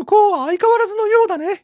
こ相変わらずのようだね。